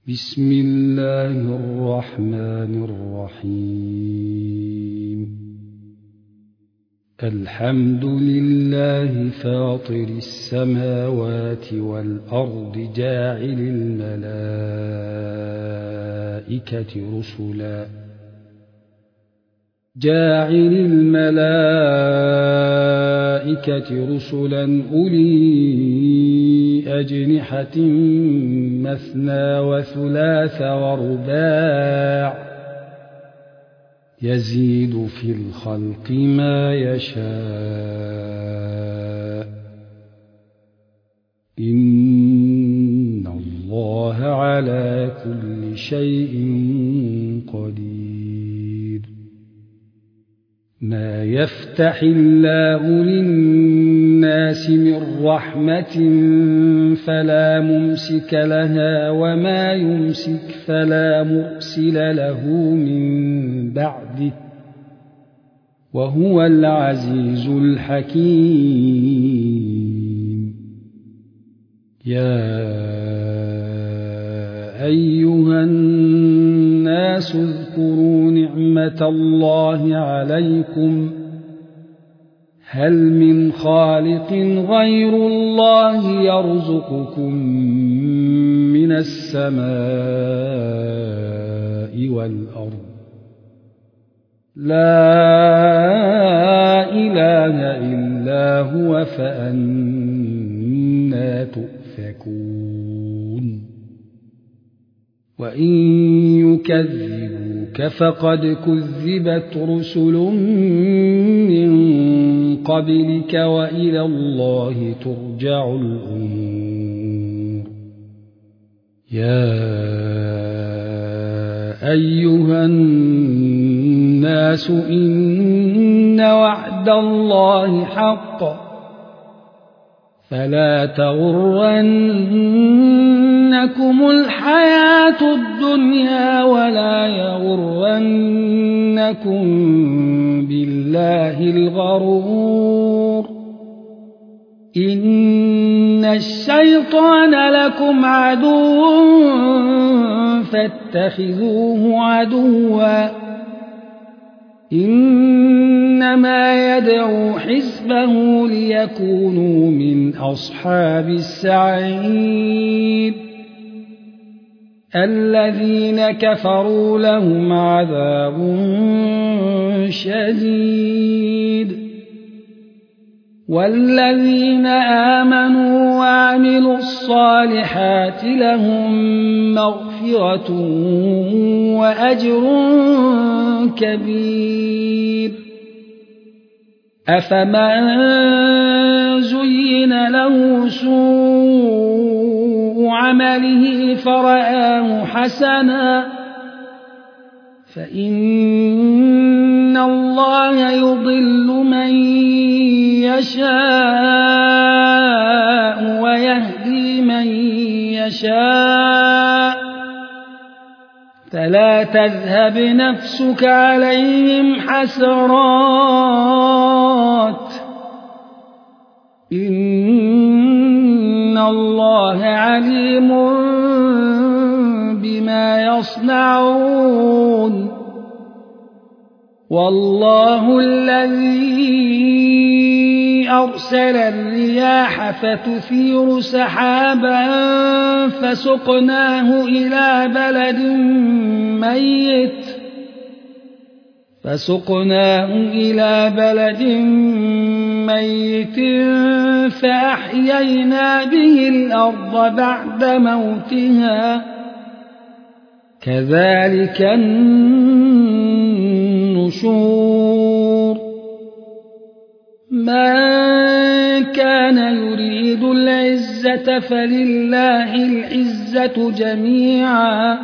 بسم الله الرحمن الرحيم. الحمد لله فاطر السماوات والأرض جاعل الملائكة رسلا أولي أجنحة مثنى وثلاث ورباع يزيد في الخلق ما يشاء إن الله على كل شيء قدير. ما يفتح الله للناس من رحمة فلا ممسك لها وما يمسك فلا مرسل له من بعده وهو العزيز الحكيم. يا أيها الناس اذكروا نعمة الله عليكم هل من خالق غير الله يرزقكم من السماء والأرض لا إله إلا هو فأنى تؤفكون. وإن يكذبوك فقد كذبت رسل من قبلك وإلى الله ترجع الأمور. يا أيها الناس إن وعد الله حق فلا تغرنكم الحياة الدنيا ولا يغرنكم بالله الغرور. إن الشيطان لكم عدو فاتخذوه عدوا إنما يدعو حزبه ليكونوا من أصحاب السعير. الذين كفروا لهم عذاب شديد والذين آمنوا وعملوا الصالحات لهم مغفرة وأجر كبير. أفمن زين له سوء عمله فرآه حسنا فإن الله يضل من يشاء ويهدي من يشاء فلا تذهب نفسك عليهم حسرات إن الله عليم بما يصنعون. والله الذي أرسل الرياح فتثير سحابا فسقناه إلى بلد ميت فأحيينا به الأرض بعد موتها كذلك النشور. من كان يريد العزة فلله العزة جميعا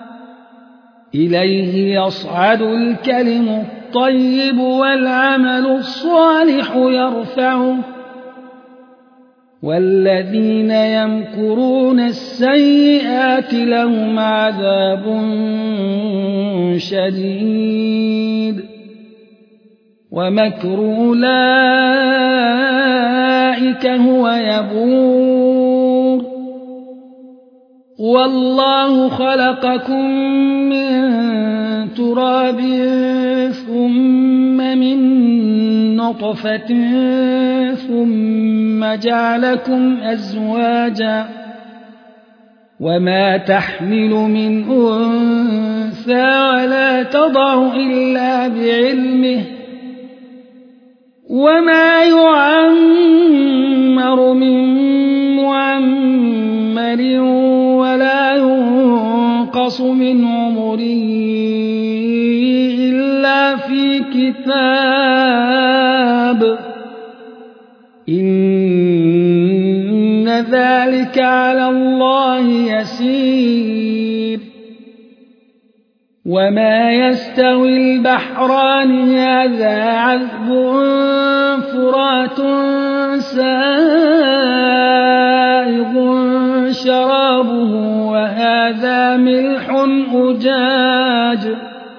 إليه يصعد الكلم الطيب والعمل الصالح يرفعه والذين يمكرون السيئات لهم عذاب شديد ومكر أولئك هو يبور. والله خلقكم من تراب ثم من نطفة ثم جعلكم أزواجا وما تحمل من أنثى ولا تضع إلا بعلمه وما يعمر من معمر ولا ينقص من عمره إلا في كتاب إن ذلك على الله يسير وما يستوي البحران هذا عذب فرات سائغ شرابه وهذا ملح أجاج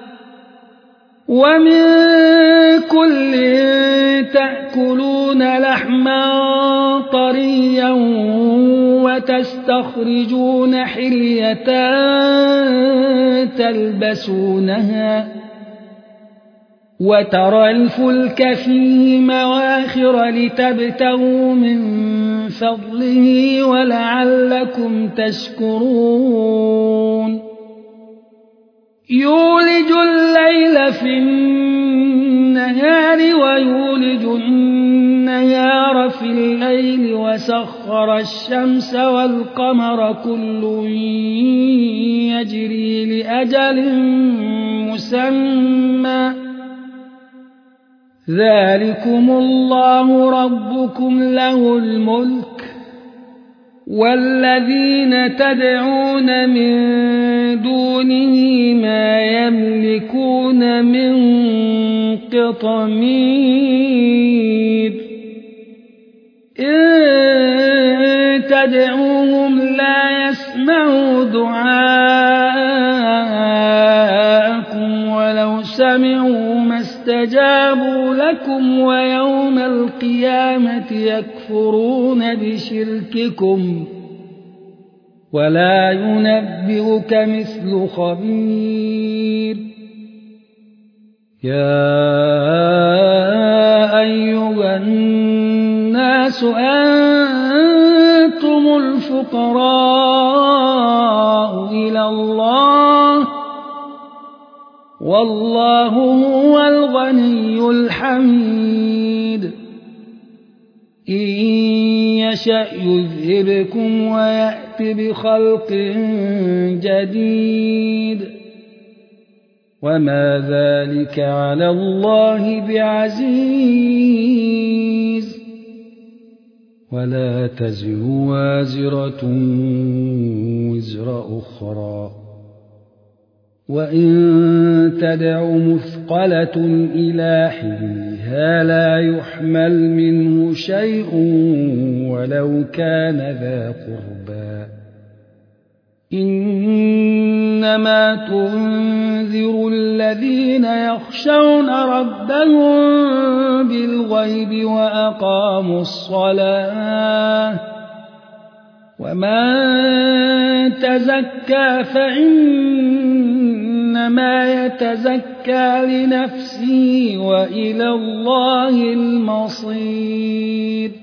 ومن كل تأكلون لحما طريا وتستخرجون حلية تلبسونها وترى الفلك فيه مواخر لتبتغوا من فضله ولعلكم تشكرون يولج الليل في النهار ويولج النهار في الليل وسخر الشمس والقمر كل يجري لأجل مسمى ذلكم الله ربكم له الملك والذين تدعون من دونه ما يملكون من قطمير إن تدعوهم لا يسمعوا دعاءكم ولو سمعوا ما استجابوا لكم ويوم القيامة يكفرون بشرككم ولا ينبئك مثل خبير يا أيها الناس أنتم الفقراء إلى الله والله هو الغني الحميد إن يشأ يذهبكم ويأت بخلق جديد وما ذلك على الله بعزيز ولا تزر وازرة وزر أخرى وإن تدع مثقلة إلى حملها لا يحمل منه شيء ولو كان ذا قربى إنما تنذر الذين يخشون ربهم بالغيب وأقاموا الصلاة ومن تزكى فإنما يتزكى لنفسه وإلى الله المصير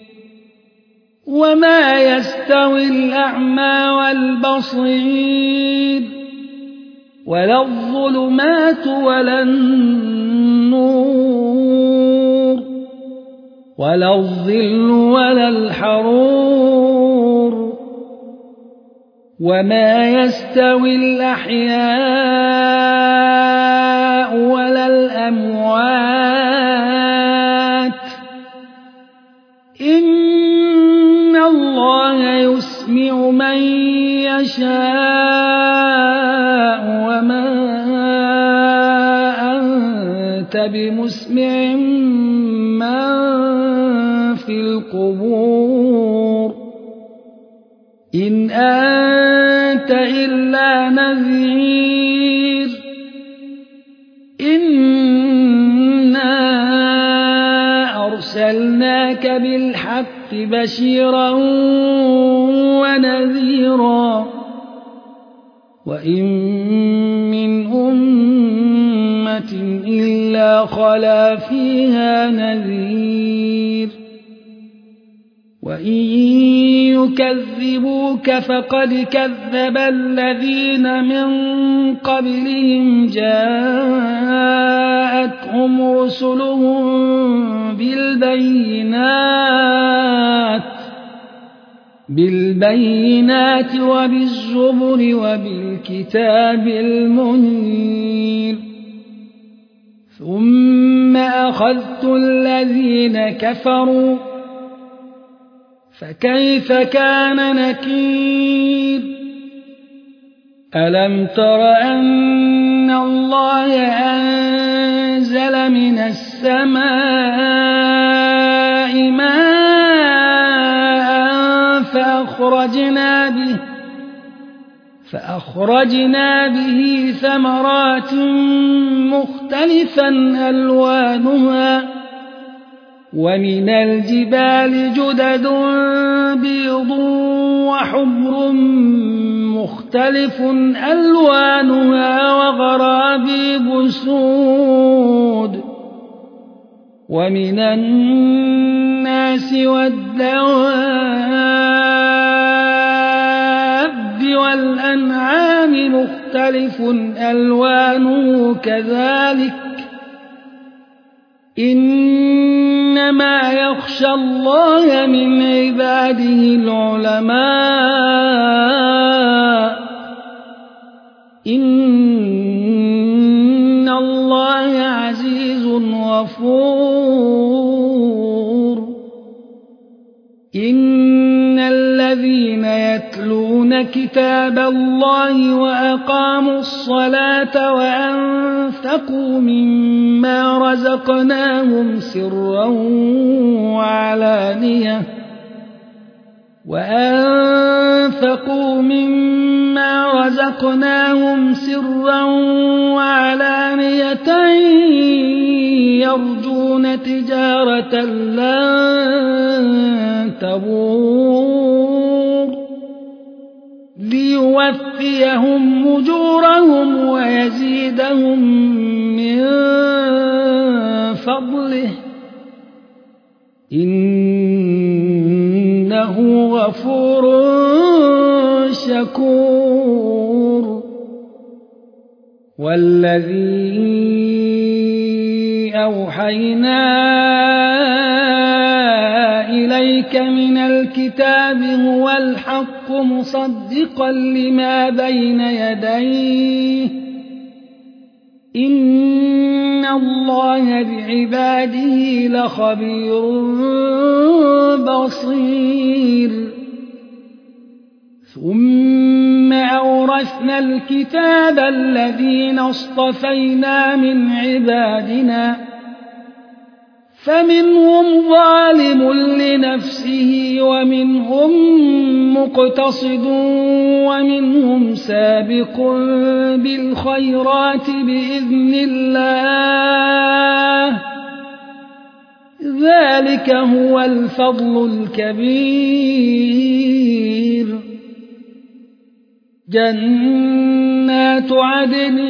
وما يستوي الأعمى والبصير ولا الظلمات ولا النور ولا الظل ولا الحرور وما يستوي الأحياء ولا الأموات إن الله يسمع من يشاء وما أنت بمسمع من في القبور إن أنت إلا نذير إنا أرسلناك بالحق بشيرا ونذيرا وإن من أمة إلا خلا فيها نذير وإن يكذبوك فقد كذب الذين من قبلهم جاءتهم رسلهم بالبينات وبالزبر وبالكتاب المنير ثم أخذت الذين كفروا فكيف كان نكير ألم تر أن الله أنزل من السماء ماء فأخرجنا به ثمرات مختلفا ألوانها ومن الجبال جدد بيض وحمر مختلف ألوانها وغرابيب سود ومن الناس والدواب والأنعام مختلف ألوانه كذلك إنما يخشى الله من عباده العلماء إن الله عزيز غفور إن الذين يتلون كتاب الله وأقاموا الصلاة وأنفقوا مما رزقناهم سرا وعلانية يرجون تجارة لن تبور ليوفيهم أجورهم ويزيدهم من فضله إنه غفور شكور والذي أوحينا إليك من الكتاب هو الحق مصدقا لما بين يديه إن الله بعباده لخبير بصير ثم أورثنا الكتاب الذين اصطفينا من عبادنا فمنهم ظالم لنفسه ومنهم مقتصد ومنهم سابق بالخيرات بإذن الله ذلك هو الفضل الكبير جنات عدن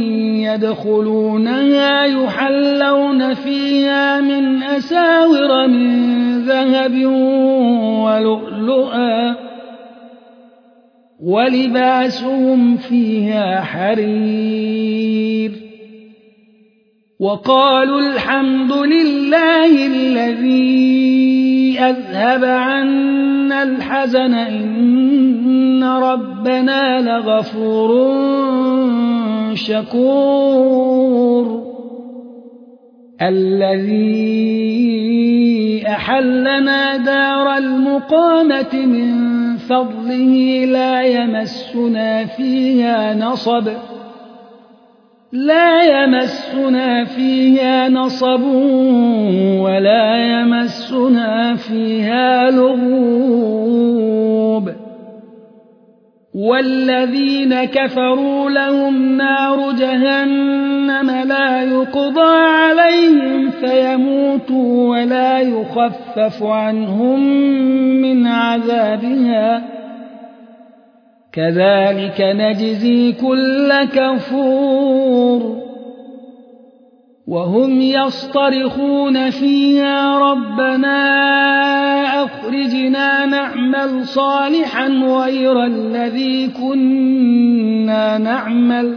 يدخلونها يحلون فيها من أساور من ذهب ولؤلؤا ولباسهم فيها حرير وقالوا الحمد لله الذي أذهب عنا الحزن إن ربنا لغفور شكور الذي أحلنا دار المقامة من فضله لا يمسنا فيها نصب ولا يمسنا فيها لغوب والذين كفروا لهم نار جهنم لا يقضى عليهم فيموتوا ولا يخفف عنهم من عذابها كذلك نجزي كل كفور وهم يصطرخون فيها ربنا أخرجنا نعمل صالحا غير الذي كنا نعمل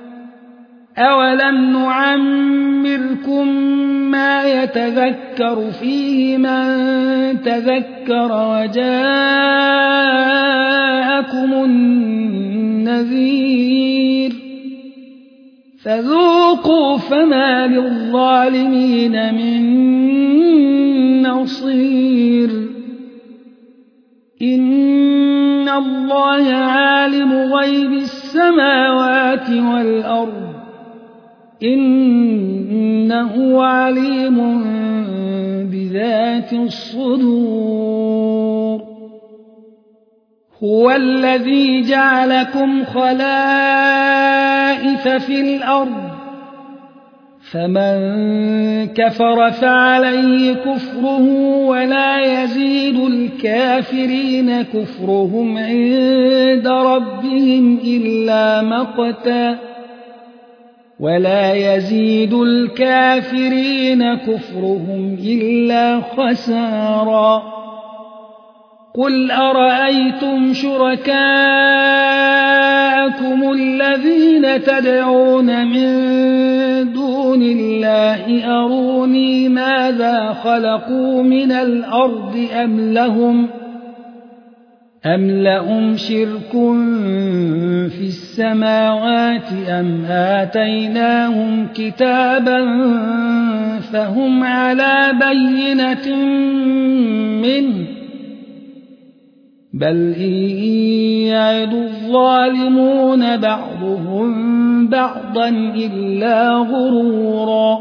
أولم نعمركم ما يتذكر فيه من تذكر وجاءكم النذير فذوقوا فما للظالمين من نصير إن الله عالم غيب السماوات والأرض إنه عليم بذات الصدور هو الذي جعلكم خلائف في الأرض فمن كفر فعليه كفره ولا يزيد الكافرين كفرهم عند ربهم إلا مقتا ولا يزيد الكافرين كفرهم إلا خسارا قل أرأيتم شركاءكم الذين تدعون من دون الله أروني ماذا خلقوا من الأرض أم لهم شرك في السماوات أم آتيناهم كتابا فهم على بينة منه بل إن يعد الظالمون بعضهم بعضا إلا غرورا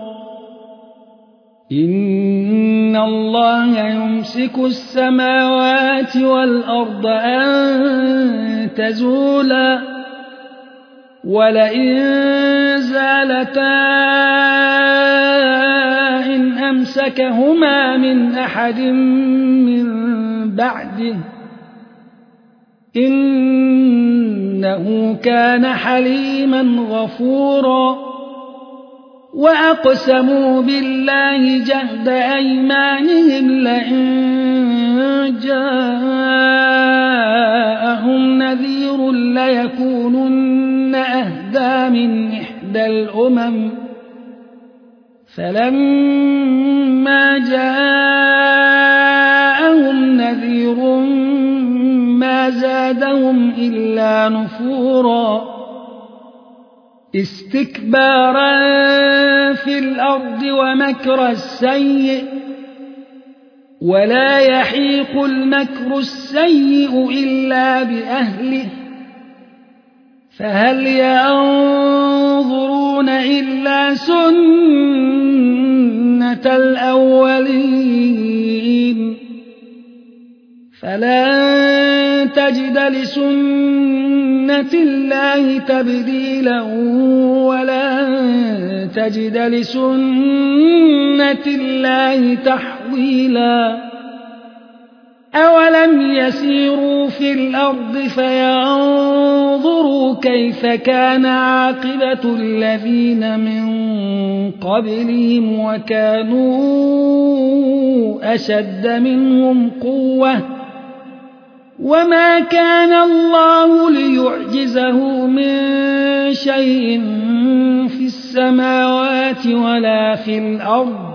إن الله يمسك السماوات والأرض أن تزولا ولئن زالتا إن أمسكهما من أحد من بعده إنه كان حليما غفورا وأقسموا بالله جهد أيمانهم لئن جاءهم نذير ليكونن أهدى من إحدى الأمم فلما جاءهم نذير ما زادهم إلا نفورا استكبارا في الأرض ومكر السيء ولا يحيق المكر السيء إلا بأهله فهل ينظرون إلا سنة الأولين فلن تجد لسنة الله تبديلا ولن تجد لسنة الله تحويلا أولم يسيروا في الأرض فينظروا كيف كان عاقبة الذين من قبلهم وكانوا أشد منهم قوة وما كان الله ليعجزه من شيء في السماوات ولا في الأرض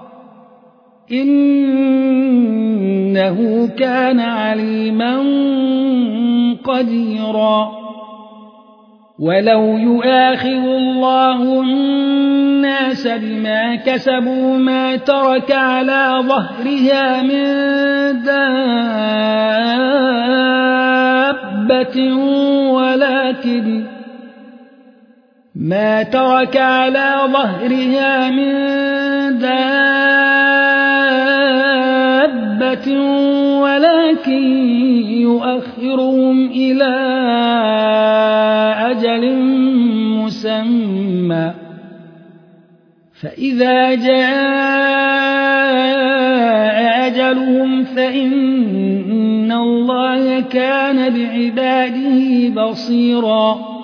إنه كان عليما قديرا ولو يؤاخذ الله الناس بما كسبوا ما ترك على ظهرها من دابة ما ترك على ظهرها من دابة ولكن يؤخرهم إلى أجل مسمى فإذا جاء أجلهم فإن الله كان بعباده بصيرا